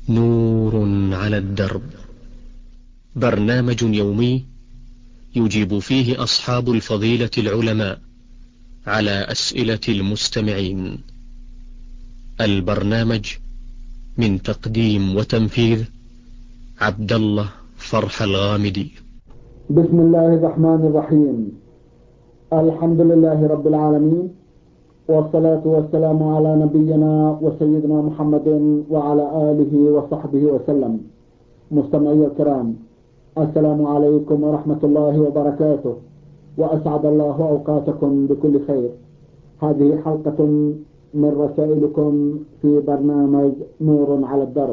نور على الدرب، برنامج يومي يجيب فيه أصحاب الفضيلة العلماء على أسئلة المستمعين. البرنامج من تقديم وتنفيذ عبد الله فرح الغامدي. بسم الله الرحمن الرحيم. الحمد لله رب العالمين، والصلاة والسلام على نبينا وسيدنا محمد وعلى آله وصحبه وسلم. مستمعي الكرام، السلام عليكم ورحمة الله وبركاته، وأسعد الله أوقاتكم بكل خير. هذه حلقة من رسائلكم في برنامج نور على الدرب.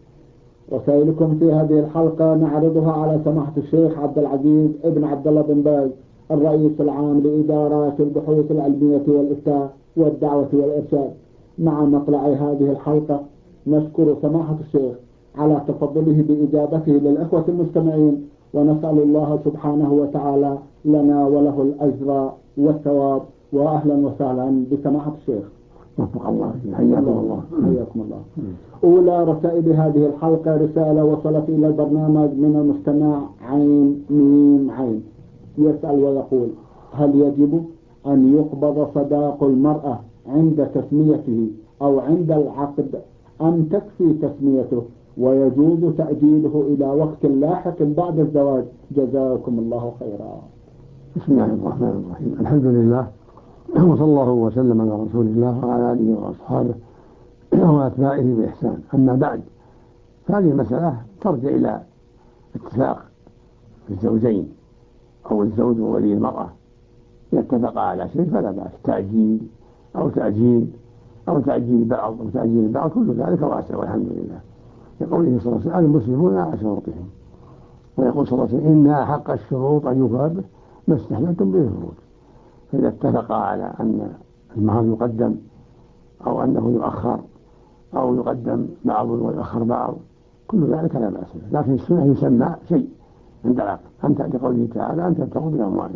رسائلكم في هذه الحلقة نعرضها على سماحة الشيخ عبد العزيز ابن عبد الله بن باز، الرئيس العام لإدارات البحوث العلمية والإفتاء والدعوة والإرشاد. مع مطلع هذه الحلقة نشكر سماحة الشيخ على تفضله بإجابته للأخوة المستمعين، ونسأل الله سبحانه وتعالى لنا وله الأجر والثواب. وأهلا وسهلا بسماحة الشيخ. وفق الله، حياكم الله. حياكم الله. أولى رسائل هذه الحلقة رسالة وصلت إلى البرنامج من المستمع عين ميم عين، يسأل ويقول: هل يجب أن يقبض صداق المرأة عند تسميته أو عند العقد، أم تكفي تسميته ويجوز تأجيله إلى وقت لاحق بعد الزواج؟ جزاكم الله خيرا. بسم الله الرحمن الرحيم. الحمد لله، وصلى الله وسلم على رسول الله وعلى آله وأصحابه وأتباعه بإحسان. أما بعد، فهذه المسألة ترجع إلى اتفاق الزوجين أو الزوج وولي المرأة. إذا اتفقا على شيء فلا بأس، تأجيل أو تأجيل أو تأجيل بعض أو تأجيل بعض، كل ذلك واسع والحمد لله. يقوله صلى الله عليه وسلم: المسلمون على شروطهم. ويقول صلى الله عليه وسلم: إن حق الشروط أن يفاد ما استحللتم به الفروج. فإذا اتفقا على أن المهر يقدم أو أنه يؤخر أو يقدم بعض ويؤخر بعض، كل ذلك لا بأس به. لكن السنة يسمى شيء عند العقد، أنت لقوله تعالى: أن تبتغوا بأموالكم،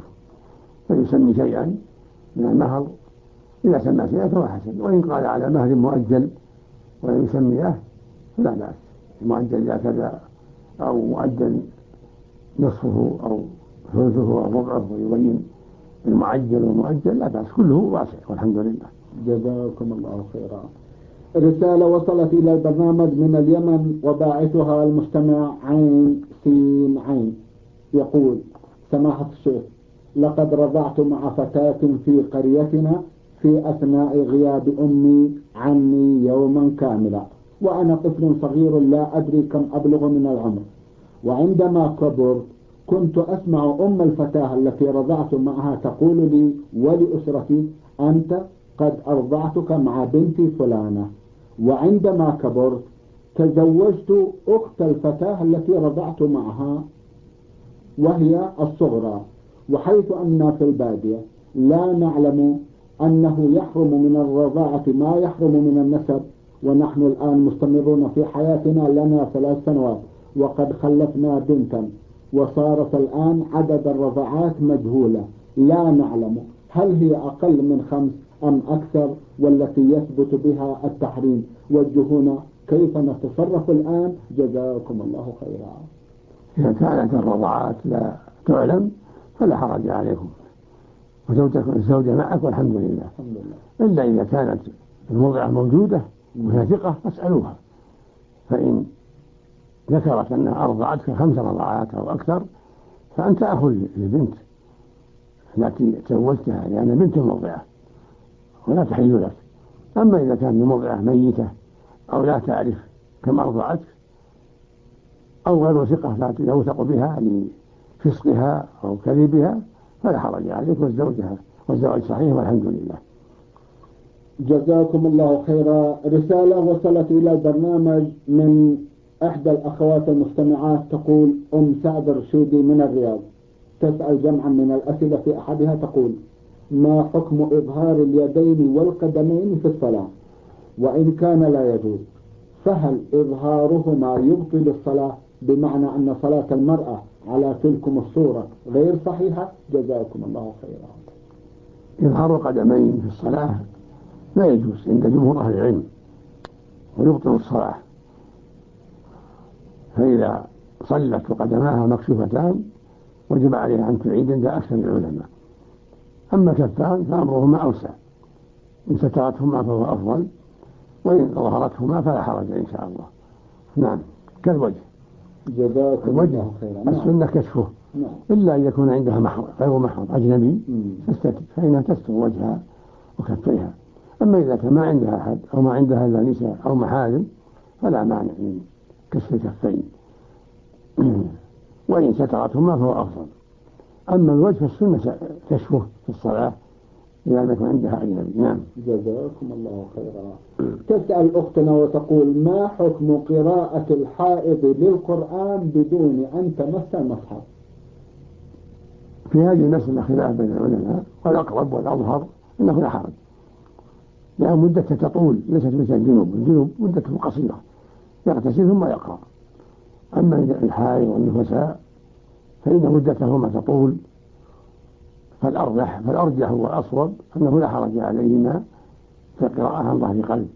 فيسمي شيئا من المهر. إذا سمى شيئا فهو حسن، وإن قال على مهر مؤجل ولم يسميه فلا بأس. المؤجل إذا كذا أو مؤجل نصفه أو ثلثه أو ربعه، ويبين المعجل والمؤجل لا بأس، كله واسع والحمد لله. جزاكم الله خيرا. رسالة وصلت إلى البرنامج من اليمن، وباعثها المستمع عين سين عين، يقول: سماحة الشيخ، لقد رضعت مع فتاة في قريتنا في أثناء غياب أمي عني يوما كاملا، وأنا طفل صغير لا أدري كم أبلغ من العمر. وعندما كبرت كنت أسمع أم الفتاة التي رضعت معها تقول لي ولأسرتي: أنت قد أرضعتك مع بنتي فلانة. وعندما كبرت تزوجت أخت الفتاة التي رضعت معها وهي الصغرى، وحيث أننا في البادية لا نعلم أنه يحرم من الرضاعة ما يحرم من النسب، ونحن الآن مستمرون في حياتنا لنا 3 سنوات وقد خلفنا بنتا، وصارت الآن عدد الرضاعات مجهولة، لا نعلم هل هي أقل من 5 أم أكثر، والتي يثبت بها التحريم. وجهونا كيف نتصرف الآن، جزاكم الله خيرا. إذا كانت الرضاعات لا تعلم فلا حرج عليكم، وزوجك الزوجة معك والحمد لله. إلا إذا كانت المرضعة موجودة وهي ثقة فاسألوها، فإن ذكرت أنها أرضعتك 5 رضاعات أو أكثر فأنت أخو للبنت التي تزوجتها، لأن بنت مرضعة ولا تحل لك. أما إذا كانت المرضعة ميتة أو لا تعرف كم أرضعتك أو غير ثقة لا يوثق بها لفسقها أو كذبها فلا حرج عليك والزواج صحيح والحمد لله. جزاكم الله خيرا. رسالة وصلت إلى البرنامج من إحدى الأخوات المستمعات، تقول أم سعد الرشيدي من الرياض، تسأل جمعا من الأسئلة. في أحدها تقول: ما حكم إظهار اليدين والقدمين في الصلاة؟ وإن كان لا يجوز فهل إظهارهما يبطل الصلاة، بمعنى أن صلاة المرأة على تلكم الصورة غير صحيحة؟ جزاكم الله خيرا. إظهار القدمين في فإذا صلت وقدماها مكشوفتان وجب عليها أن تعيد عند أكثر العلماء. أما كفان فأمرهما أوسع، إن سترتهما فهو أفضل، وإن ظهرتهما فلا حرج إن شاء الله. نعم. كالوجه، الوجه السنة كشفه إلا أن يكون عندها محرم غير محرم أجنبي تستتر، فإنها تستر وجهها وكفيها. أما إذا كان ما عندها أحد أو ما عندها إلا نساء أو محارم فلا مانع من كشف الكفين، وإن سترتهما فهو أفضل. أما الوجه فالسنة كشفه في الصلاة إذا لم يكن عندها أجنبي. نعم. جزاكم الله خيرا. تسأل أختنا وتقول: ما حكم قراءة الحائض للقرآن بدون أن تمس المصحف؟ في هذه المسألة خلاف بين العلماء، والأقرب والأظهر أنه لا حرج، لأن مدته تطول، ليست مثل الجنوب مدته قصيرة، يغتسل ثم يقرأ. أما الحائض والنفساء فإن مدتهما تطول، فالأرجح والأصوب أنه لا حرج عليهما في القراءة عن ظهر قلب،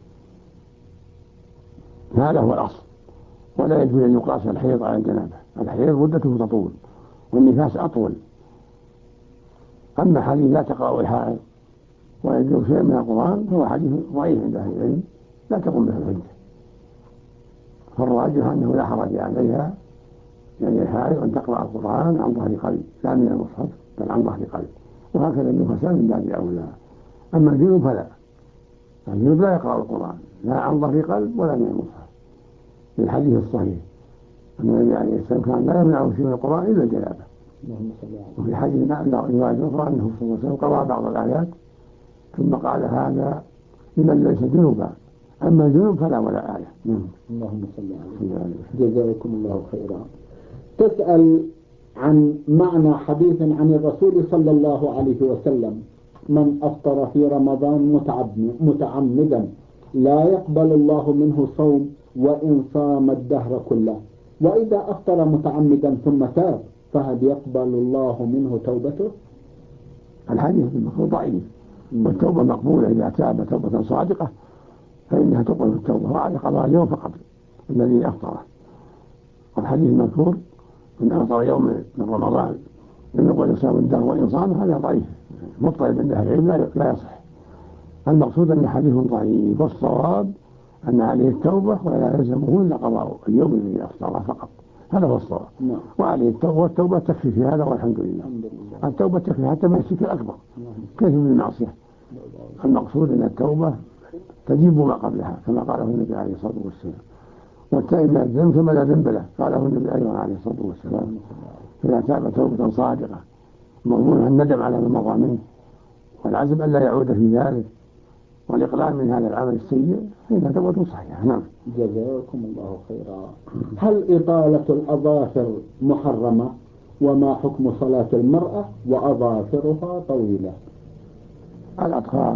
هذا هو الأصل. ولا يجوز أن يقاس الحيض على الجنابة، الحيض مدته تطول والنفاس أطول. أما حديث لا تقرأ الحائض ويجوز شيء من القرآن فهو حديث ضعيف عند أهل العلم لا تقوم به الحجة، فالراجح أنه لا حرج عليها يعني الحائض أن تقرأ القرآن عن ظهر قلب لا من المصحف بل عن ظهر قلب، وهكذا النفساء من باب أولى. أما الجنوب فلا، الجنوب لا يقرأ القرآن لا عن ظهر قلب ولا من المصحف، للحديث الصحيح أن النبي عليه السلام كان لا يمنعه شيء من القرآن إلا الجنابة. وفي حديث رواية أخرى أنه صلى الله عليه وسلم قرأ بعض الآيات ثم قال: هذا لمن ليس جنوبا، أما الجنوب فلا ولا آية. اللهم صل عليه. جزاكم الله خيرا. تسأل عن معنى حديث عن الرسول صلى الله عليه وسلم: من أفطر في رمضان متعمدا لا يقبل الله منه صوم وإن صام الدهر كله، وإذا أفطر متعمدا ثم تاب فهل يقبل الله منه توبته؟ الحديث المفروض ضعيف، والتوبة مقبولة إذا تاب توبة صادقة فإنها تقبل التوبة، وعلى قضاء اليوم فقط الذي أفطره. والحديث المذكور: من أفطر يوم من رمضان لم يقبل صيام الدهر وإن صام، هذا ضعيف مضطرب عند أهل العلم لا يصح. المقصود أن حديث ضعيف، والصواب أن عليه التوبة ولا يلزمه إلا قضاء اليوم الذي أفطره فقط، هذا هو الصواب. وعليه التوبة، والتوبة تكفي في هذا والحمد لله. التوبة تكفي حتى من الشرك الأكبر كيف من المعصية. المقصود أن التوبة تجيب ما قبلها كما قاله النبي عليه الصلاة والسلام، والتائب من الذنب كما لا ذنب له قاله النبي أيضا عليه الصلاة والسلام. إذا تاب توبة صادقة مضمونها الندم على ما مضى منه والعزم أن لا يعود في ذلك والإقلاع من هذا العمل السيء فإنها توبة صحيحة. نعم. جزاكم الله خيرا. هل إطالة الأظافر محرمة؟ وما حكم صلاة المرأة وأظافرها طويلة؟ الأطفال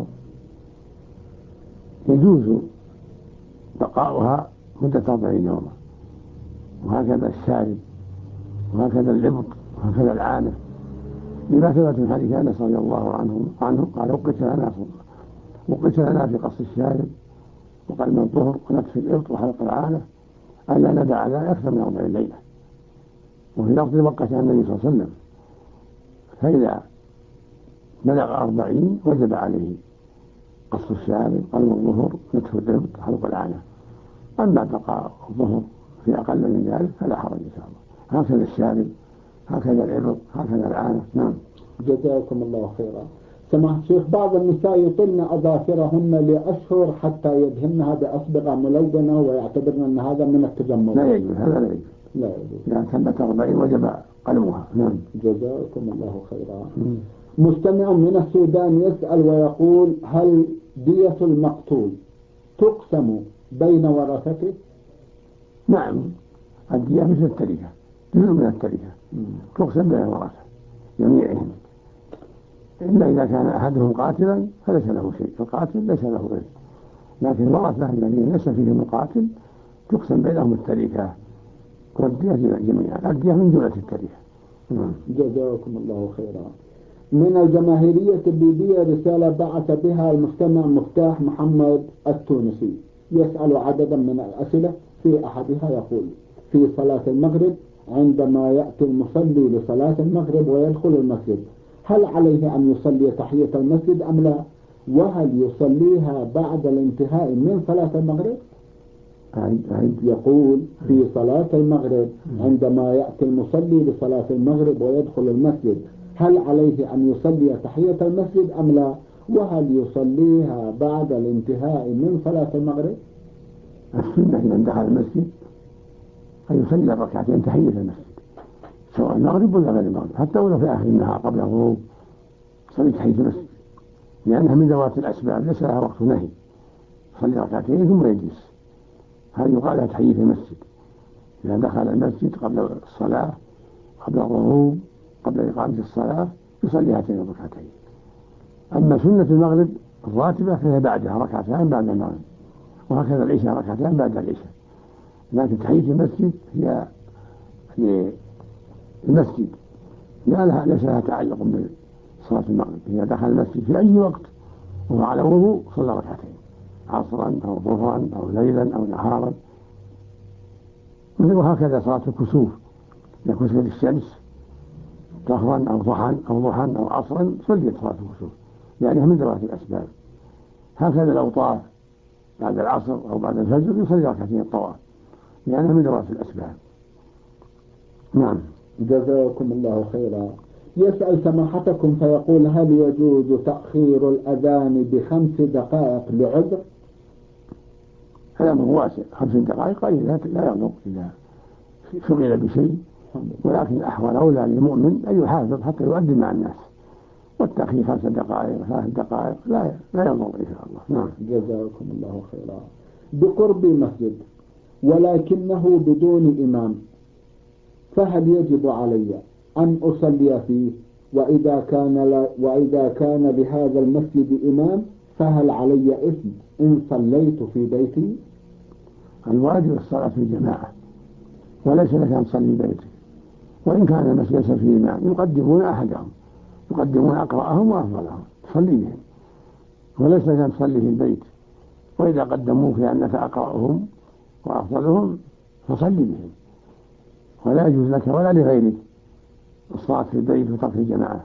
يجوز بقاؤها مدة 40 يوما، وهكذا الشارب، وهكذا الإبط، وهكذا العانة، لما ثبت من حديث أنس رضي الله عنه قال: وقت لنا في قص الشارب وقلم الظهر ونتف الإبط وحلق العانة ألا ندع على أكثر من 40 ليلة. وفي لفظ وقت النبي صلى الله عليه وسلم، فإذا بلغ 40 وجب عليه قص الشارب قلم الظهر نتف الإبط وحلق العانة. أما بقاء الظهر في أقل من ذلك فلا حرج إن شاء الله. هكذا الشارب، هكذا الإبط، هكذا العانة. نعم. جزاكم الله خيرا. سماحة الشيخ، بعض النساء يطلن أظافرهن لأشهر حتى يدهنها بأصبغة ملونة ويعتبرن أن هذا من التجمل. لا يجوز، هذا لا يجوز. إذا تمت 40 وجب قلمها. نعم. جزاكم الله خيرا. مستمع من السودان يسأل ويقول: هل دية المقتول تقسم بين ورثته؟ نعم، الدية مثل التركة، جزء من التركة تقسم بين الورثة جميعهم، إلا إذا كان أحدهم قاتلا فليس له شيء، القاتل ليس له رزق، لكن الورثة الذين ليس فيهم القاتل تقسم بينهم التركة والدية جميعا، الدية من جملة التركة. جزاكم الله خيرا. من الجماهيرية الليبية رسالة بعث بها المستمع مفتاح محمد التونسي، يسأل عددا من الأسئلة، في أحدها يقول: في صلاة المغرب عندما يأتي المصلي لصلاة المغرب ويدخل المسجد، هل عليه أن يصلي تحية المسجد أم لا؟ وهل يصليها بعد الانتهاء من صلاة المغرب؟ يقول في صلاة المغرب عندما يأتي المصلي لصلاة المغرب ويدخل المسجد، هل عليه أن يصلي تحية المسجد أم لا؟ وهل يصليها بعد الانتهاء من صلاة المغرب؟ السنة إذا دخل المسجد أن يصلي ركعتين تحية المسجد سواء المغرب ولا غير المغرب، حتى ولو في آخر النهار قبل الغروب يصلي تحية المسجد، لأنها من ذوات الأسباب ليس لها وقت نهي. يصلي ركعتين ثم يجلس، هذه يقال لها تحية المسجد. إذا دخل المسجد قبل الصلاة، قبل الغروب، قبل إقامة الصلاة، يصلي هاتين الركعتين. أما سنة المغرب الراتبة فهي بعدها ركعتان بعد المغرب، وهكذا العشاء ركعتان بعد العشاء. لكن تحية المسجد هي للمسجد، ليس لها تعلق بصلاة المغرب. إذا دخل المسجد في أي وقت وهو على وضوء صلى ركعتين، عصرا أو ظهرا أو ليلا أو نهارا. وهكذا صلاة الكسوف، إذا كسفت الشمس ظهرا أو ضحى أو عصرا صليت صلاة الكسوف، لأنها من ذوات الأسباب. هكذا لو طاف بعد العصر أو بعد الفجر يصلي ركعتين الطواف، لأنها من ذوات الأسباب. نعم. جزاكم الله خيرا. يسأل سماحتكم فيقول: هل يجوز تأخير الأذان ب5 دقائق لعذر؟ هذا أمر واسع، 5 دقائق لا يضر إذا شغل بشيء، ولكن الأحوال أولى للمؤمن أن يحافظ حتى يؤدي مع الناس، والتأخير 5 دقائق 3 دقائق لا يضر إن شاء الله. نعم. جزاكم الله خيرا. بقرب مسجد ولكنه بدون إمام، فهل يجب علي أن أصلي فيه؟ وإذا كان لهذا المسجد إمام فهل علي إثم إن صليت في بيتي؟ الواجب الصلاة في الجماعة، وليس لك أن تصلي بيتك. وإن كان المسجد ليس فيه إمام يقدمون أحدهم، يقدمون أقرأهم وأفضلهم تصلي بهم، وليس لك أن تصلي في البيت. وإذا قدموك لأنك أقرأهم وأفضلهم فصلي بهم، ولا يجوز لك ولا لغيرك الصلاة في البيت وترك الجماعة.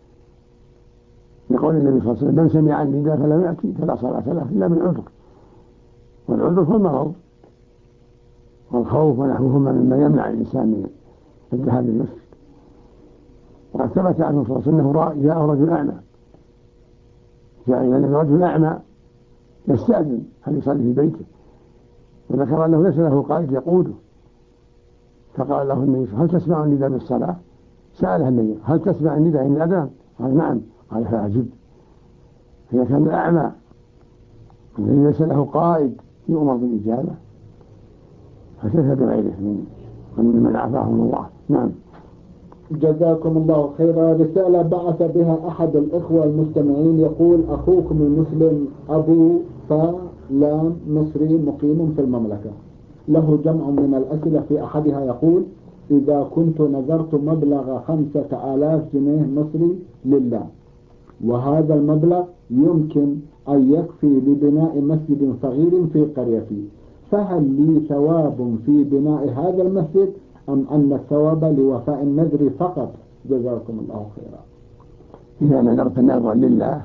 يقول النبي صلى الله عليه وسلم: من سمع النداء فلم يأتي فلا صلاة له إلا من عذر. والعذر هو المرض والخوف ونحوهما مما يمنع الإنسان من الذهاب للمسجد. وقد ثبت عنه صلى الله عليه وسلم: جاء رجل أعمى، جاء إلى رجل أعمى يستأذن هل يصلي في بيته، وذكر أنه ليس له قائد يقوده، فقال له النبي: هل تسمع النداء بالصلاة؟ سأله النبي: هل تسمع النداء من الأذان؟ قال: نعم. قال: فأجب. إذا كان الأعمى الذي ليس له قائد يؤمر بالإجابة، فكيف بغيره من عافاهم الله. نعم. جزاكم الله خيرا. رسالة بعث بها أحد الإخوة المستمعين يقول: أخوكم المسلم أبو فلان مصري مقيم في المملكة، له جمع من الأسئلة. في أحدها يقول: إذا كنت نذرت مبلغ 5000 جنيه مصري لله، وهذا المبلغ يمكن أن يكفي لبناء مسجد صغير في قريتي، فهل لي ثواب في بناء هذا المسجد أم أن الثواب لوفاء النذر فقط؟ جزاكم الله خيرا. إذا نذرت نذرا لله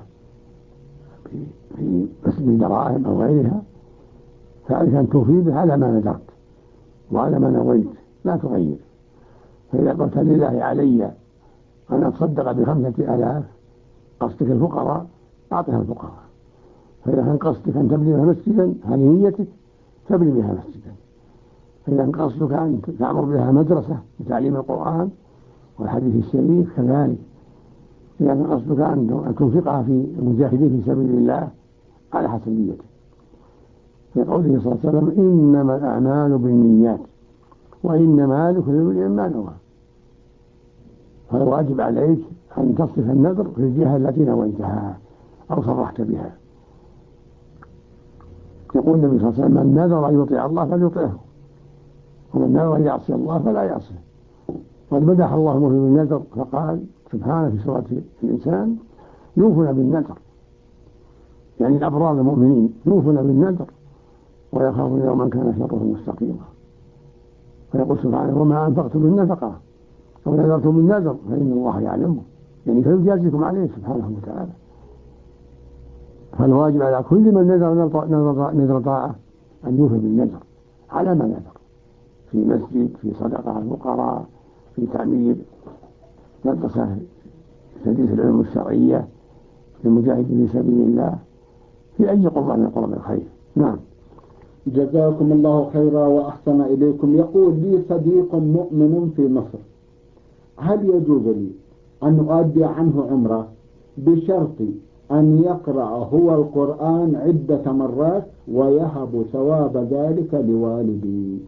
في مسجد دراهم أو غيرها فعليك أن توفي به على ما نذرت وعلى ما نويت، لا تغير. فإذا قلت لله علي أن أتصدق ب5000 قصدك الفقراء أعطها الفقراء، فإذا كان قصدك أن تبني بها مسجدا هذه نيتك تبني بها مسجدا. فإذا كان قصدك أن تعمر بها مدرسة لتعليم القرآن والحديث الشريف كذلك. إذا كان قصدك أن تنفقها في المجاهدين في سبيل الله على حسب نيتك. في قوله صلى الله عليه وسلم: إنما الأعمال بالنيات وإنما لكل امرئ ما نوى. فالواجب عليك أن تصرف النذر في الجهة التي نويتها أو صرحت بها. يقول النبي صلى الله عليه وسلم: من نذر أن يطيع الله فليطيعه، ومن نذر أن يعصي الله فلا يعصيه. قد مدح الله المؤمن بالنذر فقال سبحانه في سورة الإنسان: يوفون بالنذر، يعني الأبرار المؤمنين يوفون بالنذر ويخافون يوما كان شره مستقيما. ويقول سبحانه وما أنفقتم من نفقة أو نذرتم من نذر فإن الله يعلمه، يعني فيجازيكم عليه سبحانه وتعالى. فالواجب على كل من نذر طاعة أن يوفي بالنذر على ما نذر، في مسجد، في صدقة الفقراء، في تعمير مدرسة تدريس العلوم الشرعية، في المجاهد في سبيل الله، في أي قربة من قرب الخير. نعم. جزاكم الله خيرا وأحسن إليكم. يقول لي صديق مؤمن في مصر، هل يجوز لي أن أؤدي عنه عمرة بشرط أن يقرأ هو القرآن عدة مرات ويهب ثواب ذلك لوالدي؟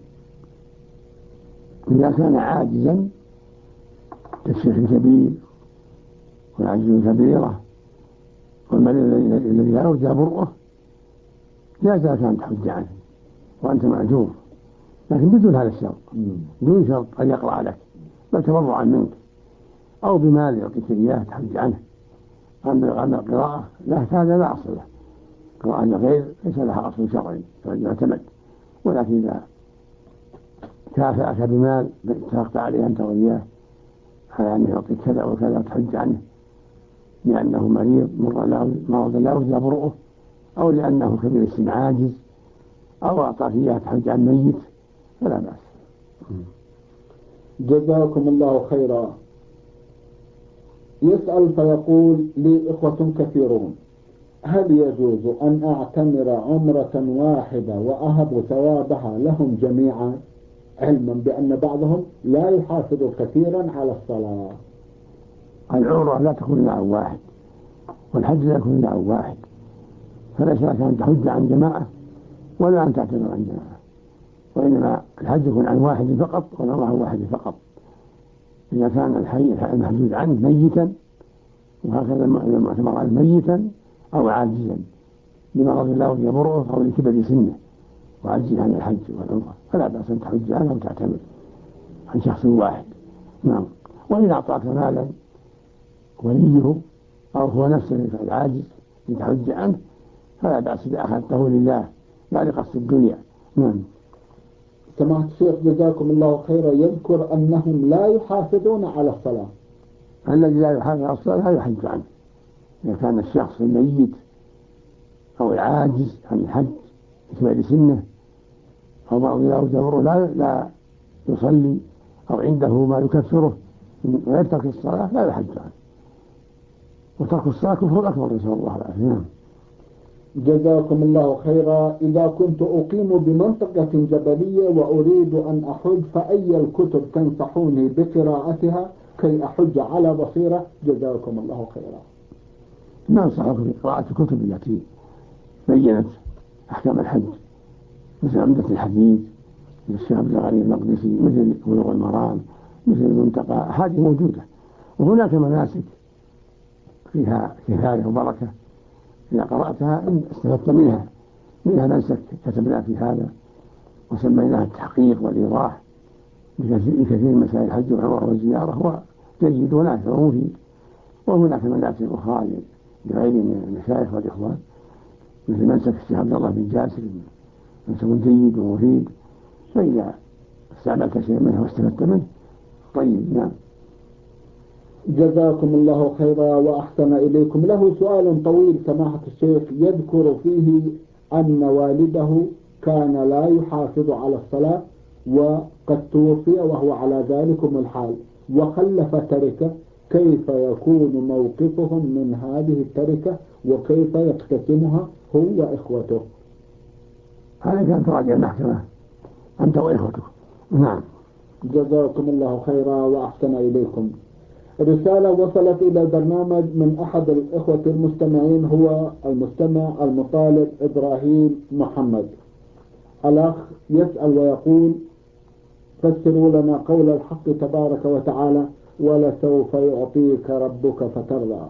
إذا كان عاجزا كالشيخ الكبير والعجز كبيرة والمريض الذي لا يرجى برؤه لا زالت أن تحج عنه وأنت معذور، لكن بدون هذا الشرط، دون شرط أن يقرأ لك، بل تبرعا منك أو بمال يعطيك إياه تحج عنه. أما القراءة لا، هذا لا أصل له، قراءة الغير ليس لها أصل شرعي يعتمد، ولكن إذا كافأك بمال اتفقت عليه أنت وإياه على أنه يعطيك كذا وكذا وتحج عنه لأنه مريض مرض لا يرجى برؤه، أو لأنه كبير السن عاجز، أو أعطاك إياه تحج عن ميت، فلا بأس. جزاكم الله خيرا. يسأل فيقول لي إخوة كثيرون، هل يجوز أن أعتمر عمرة واحدة وأهب ثوابها لهم جميعا، علما بأن بعضهم لا يحافظ كثيرا على الصلاة؟ العمرة لا تكون إلا عن واحد، والحج لا يكون إلا عن واحد، فليس لك أن تحج عن جماعة ولا أن تعتمر عن جماعة، وإنما الحج يكون عن واحد فقط والعمرة عن واحد فقط. إذا كان الحي المحجوج عنه ميتا، وهكذا المعتمر عنه ميتا أو عاجزا لمرض لا يرجى برؤه أو لكبر سنه وعجز عن الحج والعمرة، فلا بأس أن تحج عنه وتعتمر عن شخص واحد. نعم. وإن أعطاك مالا وليه أو هو نفسه العاجز لتحج عنه فلا بأس إذا أخذته لله لا لقصد الدنيا. نعم. سماحة الشيخ جزاكم الله خيرا، يذكر أنهم لا يحافظون على الصلاة. الذي لا يحافظ على الصلاة لا يحج عنه. إذا كان الشخص الميت أو العاجز عن الحج بكبر سنه أو بعض يجبره لا يصلي أو عنده ما يكفره ويترك الصلاة لا يحج عنه، وترك الصلاة كفر أكبر نسأل الله العافية. جزاكم الله خيرا. إذا كنت أقيم بمنطقة جبلية وأريد أن أحج، فأي الكتب تنصحوني بقراءتها كي أحج على بصيرة؟ جزاكم الله خيرا. ننصحك بقراءة الكتب التي بينت أحكام الحج، مثل عمدة الحديث للشيخ عبد الغني المقدسي، مثل بلوغ المرام، مثل المنتقى، هذه موجودة. وهناك مناسك فيها كفاية وبركة إذا قرأتها إن استفدت منها منسك كتبنا في هذا وسميناها التحقيق والإيضاح لكثير من مسائل الحج والعمرة والزيارة، هو جيد ونافع ومفيد. وهناك مناسك أخرى لغير من المشايخ والإخوان مثل منسك الشيخ عبد الله بن جاسر، منسك جيد ومفيد، فإذا استعملت شيء منه واستفدت منه طيب. نعم. جزاكم الله خيرا وأحسن إليكم. له سؤال طويل سماحة الشيخ، يذكر فيه أن والده كان لا يحافظ على الصلاة وقد توفي وهو على ذلكم الحال وخلف تركة، كيف يكون موقفهم من هذه التركة وكيف يقتسمها هو وإخوته؟ هذا كان تراجع المحكمة أنت وإخوتك. نعم. جزاكم الله خيرا وأحسن إليكم. رسالة وصلت إلى البرنامج من أحد الإخوة المستمعين، هو المستمع المطالب إبراهيم محمد. الأخ يسأل ويقول: فسروا لنا قول الحق تبارك وتعالى: ولسوف يعطيك ربك فترضى.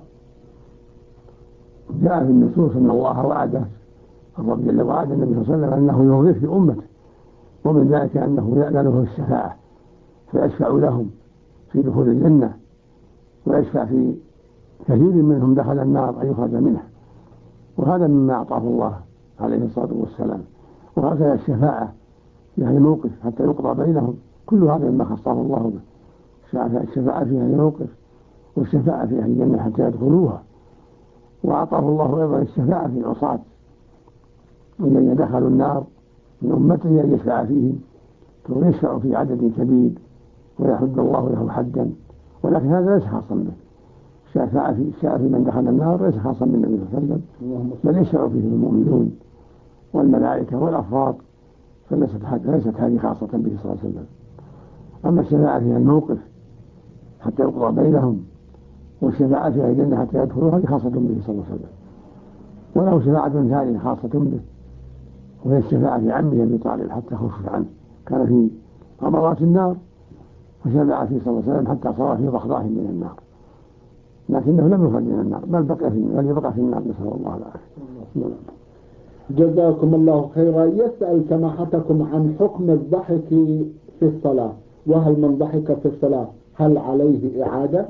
جاء في النصوص أن الله وعده، الرب جل وعلا النبي صلى الله عليه وسلم أنه يرضيه في أمته، ومن ذلك أنه يأذن له الشفاعة فيشفع لهم في دخول الجنة، ويشفع في كثير منهم دخل النار أن يخرج منها، وهذا مما أعطاه الله عليه الصلاة والسلام. وهكذا الشفاعة يعني موقف حتى يقضى بينهم كل هذا مما خصه الله به. الشفاعة في أهل الموقف، والشفاعة في أهل الجنة حتى يدخلوها. وأعطاه الله أيضا الشفاعة في العصاة الذين دخلوا النار من أمته أن يشفع فيهم، ويشفع في عدد كبير ويحد الله له حدا، ولكن هذا ليس خاصا به. الشفاعة في من دخل النار ليس خاصا بالنبي صلى الله عليه وسلم، بل يشفع فيه المؤمنون والملائكة والأفراد، فليست هذه خاصة به صلى الله عليه وسلم. أما الشفاعة في الموقف حتى يقضى بينهم، والشفاعة في الجنة حتى يدخلوها هذه خاصة به صلى الله عليه وسلم. وله شفاعة ثانية خاصة به، وهي الشفاعة في عمه أبي طالب حتى خفف عنه، كان في غمرات النار فشفع فيه صلى الله عليه وسلم حتى صار في ضخضاء من النار، لكنه لم يخرج من النار بل يبقى في النار، نسأل الله العافية. جزاكم الله خيرا. يسأل سماحتكم عن حكم الضحك في الصلاة، وهل من ضحك في الصلاة هل عليه إعادة؟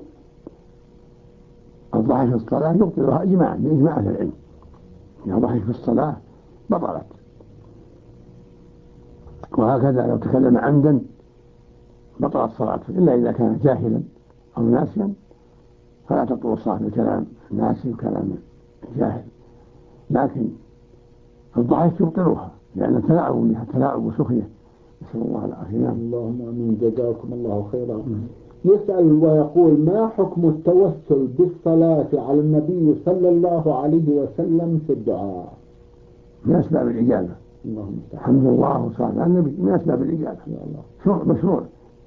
الضحك في الصلاة يبطلها إجماعا بإجماع أهل العلم، إذا ضحك في الصلاة بطلت. وهكذا لو تكلم عمدا بطلت صلاته، إلا إذا كان جاهلا أو ناسيا فلا تبطل الصلاة بكلام ناسي وكلام جاهل، لكن الضحك يبطلها لأن التلاعب بها تلاعب وسخية، نسأل الله العافية. اللهم آمين. جزاكم الله خيرا. يسأل ويقول: ما حكم التوسل بالصلاة على النبي صلى الله عليه وسلم في الدعاء؟ من أسباب الإجابة. الحمد لله والصلاة على النبي من أسباب الإجابة، مشروع.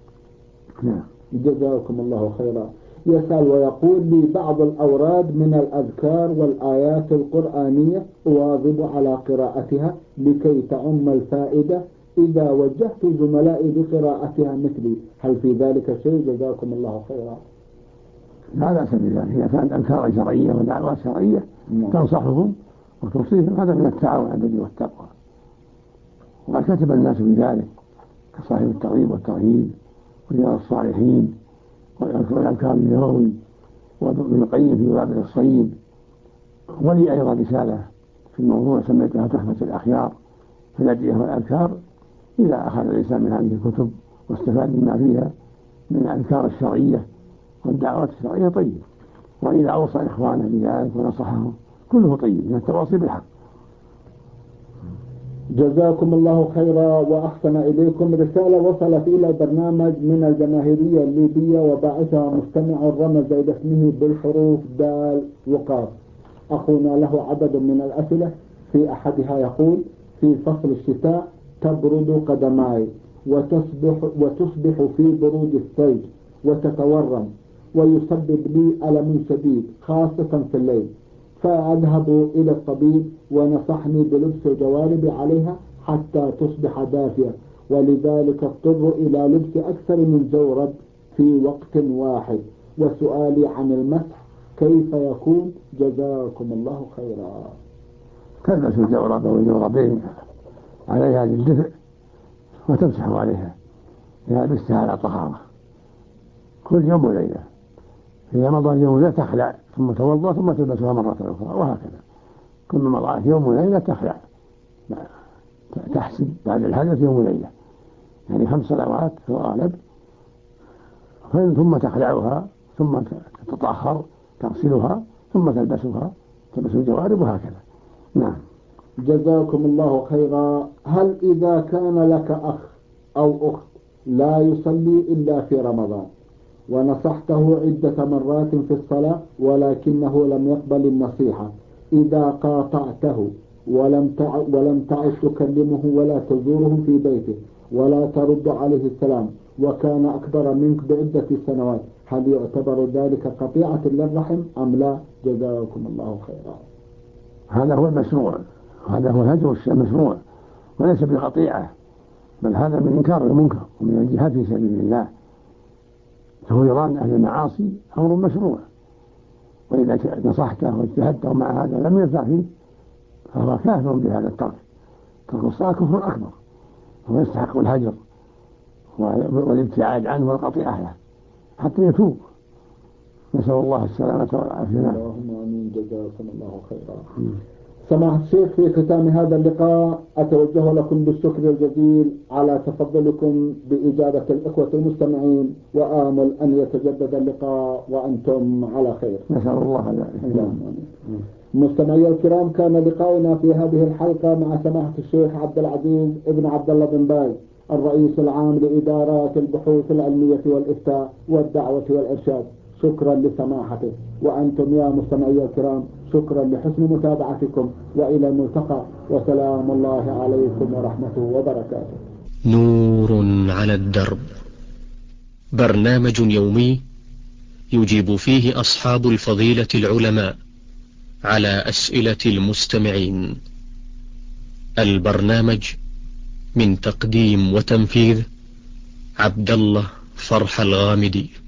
جزاكم الله خيرا. يسأل ويقول: لي بعض الأوراد من الأذكار والآيات القرآنية أواظب على قراءتها لكي تعم الفائدة إذا وجهت زملائي بقراءتها مثلي، هل في ذلك شيء؟ جزاكم الله خيرا. لا بأس بذلك، إذا كانت أذكار شرعية ودعوات شرعية تنصحهم وتوصيهم، هذا من التعاون على البر والتقوى، وقد كتب الناس بذلك كصاحب الترغيب والترهيب ورياض الصالحين والأذكار النووي وابن القيم في وابل الصيب. ولي أيضا رسالة في الموضوع سميتها تحفة الأخيار في الأدعية والأذكار. إذا أخذ الإنسان من هذه الكتب واستفاد مما فيها من الأذكار الشرعية والدعوات الشرعية طيب، وإذا أوصى إخوانه بذلك ونصحهم كله طيب من التواصي بالحق. جزاكم الله خيرا وأحسن إليكم. رسالة وصلت إلى البرنامج من الجماهيرية الليبية وباعثها مستمع رمز إلى اسمه بالحروف دال وقاف. أخونا له عدد من الأسئلة، في أحدها يقول: في فصل الشتاء تبرد قدماي وتصبح في برود الثلج وتتورم ويسبب لي ألم شديد خاصة في الليل، فأذهب إلى الطبيب ونصحني بلبس الجوارب عليها حتى تصبح دافئة، ولذلك اضطر إلى لبس أكثر من جورب في وقت واحد، وسؤالي عن المسح كيف يكون؟ جزاكم الله خيرا. تلبس الجورب أو الجوربين عليها للدفء وتمسح عليها إذا لبستها على طهارة كل يوم وليلة. إذا مضى اليوم لا تخلع ثم توضأ ثم تلبسها مرة أخرى، وهكذا كل ما مضى يوم وليلة تخلع، تحسب بعد الحدث يوم وليلة، يعني 5 صلوات في الغالب، ثم تخلعها ثم تتطهر تغسلها ثم تلبس الجوارب وهكذا. نعم. جزاكم الله خيرا. هل إذا كان لك أخ أو أخت لا يصلي إلا في رمضان ونصحته عدة مرات في الصلاة ولكنه لم يقبل النصيحة، إذا قاطعته ولم تعد تكلمه ولا تزوره في بيته ولا ترد عليه السلام وكان أكبر منك بعدة سنوات، هل يعتبر ذلك قطيعة للرحم أم لا؟ جزاكم الله خيرا. هذا هو المشروع، هذا هو الهجر المشروع وليس بقطيعة، بل هذا من إنكار المنكر ومن الجهاد في سبيل الله. تهجران أهل المعاصي أمر مشروع، وإذا نصحته واجتهدته مع هذا لم ينفع فيه فهو كافر بهذا الترك. ترك الصلاة كفر أكبر، هو يستحق الهجر والابتعاد عنه والقطيعة له حتى يتوب، نسأل الله السلامة والعافية. اللهم آمين. جزاكم الله خيرا. سماحة الشيخ، في ختام هذا اللقاء أتوجه لكم بالشكر الجزيل على تفضلكم بإجابة الإخوة المستمعين، وآمل أن يتجدد اللقاء وأنتم على خير. نسأل الله ذلك. مستمعي الكرام، كان لقاؤنا في هذه الحلقة مع سماحة الشيخ عبد العزيز ابن عبد الله بن باز، الرئيس العام لإدارات البحوث العلمية والإفتاء والدعوة والإرشاد. شكرا لسماحته، وأنتم يا مستمعي الكرام شكرا لحسن متابعتكم، وإلى الملتقى، وسلام الله عليكم ورحمته وبركاته. نور على الدرب، برنامج يومي يجيب فيه أصحاب الفضيلة العلماء على أسئلة المستمعين. البرنامج من تقديم وتنفيذ عبد الله فرح الغامدي.